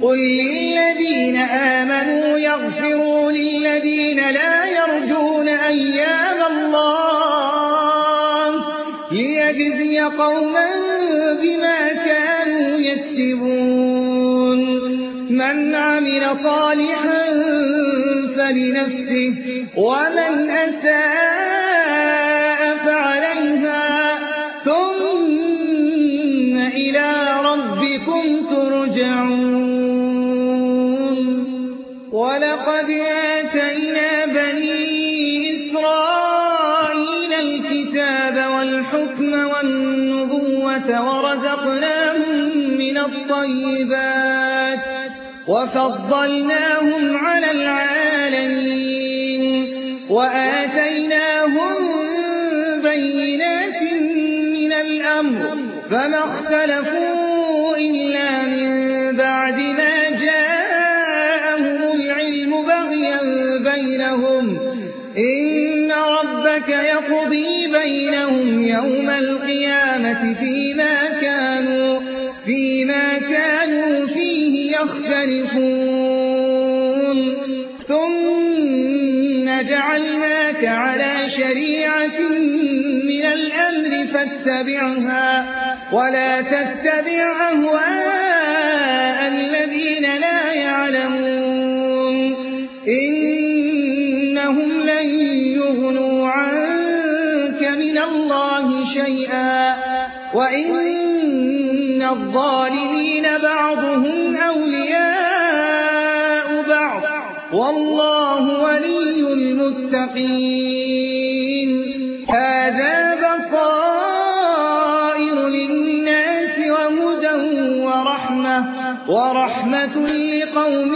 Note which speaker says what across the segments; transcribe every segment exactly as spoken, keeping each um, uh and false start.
Speaker 1: قل للذين آمنوا يغفروا للذين لا يرجون أيام الله ليجزي قوما بما كانوا يكسبون من عمل صالحا فلنفسه ومن أساء فعليها ثم إلى ربكم ترجعون ولقد آتينا بني إسرائيل الكتاب والحكم والنبوة ورزقناهم من الطيبات وفضلناهم على العالمين وآتيناهم بينات من الأمر فما اختلفوا إلا من بعد ما جاءهم العلم بغيا بينهم إن ربك يقضي بينهم يوم القيامة فيما كانوا فيما كانوا فيه يختلفون ثم جعلناك على شريعة من الأمر فاتبعها ولا تتبع أهواء الذين لا يعلمون إنهم لن يغنوا عنك من الله شيئا وإن الظالمين بعضهم أولياء بعض والله ولي المتقين هذا بصائر للناس وهدى ورحمة ورحمة لقوم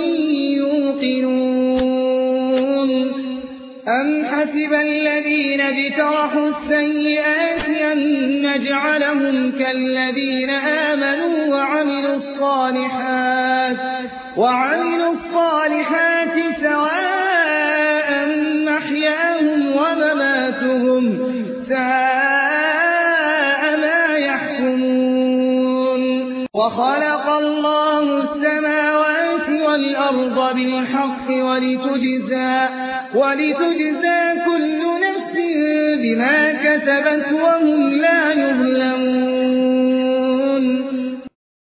Speaker 1: يوقنون أم حسب الذين اجترحوا السيئات أن نجعلهم كالذين آمنوا وعملوا الصالحات وعملوا الصالحات سواء محياهم ومماتهم ساء ما يحكمون وخلق الله السماوات والأرض بالحق ولتجزى ولتجزى كل نفس بما كسبت وهم لا يظلمون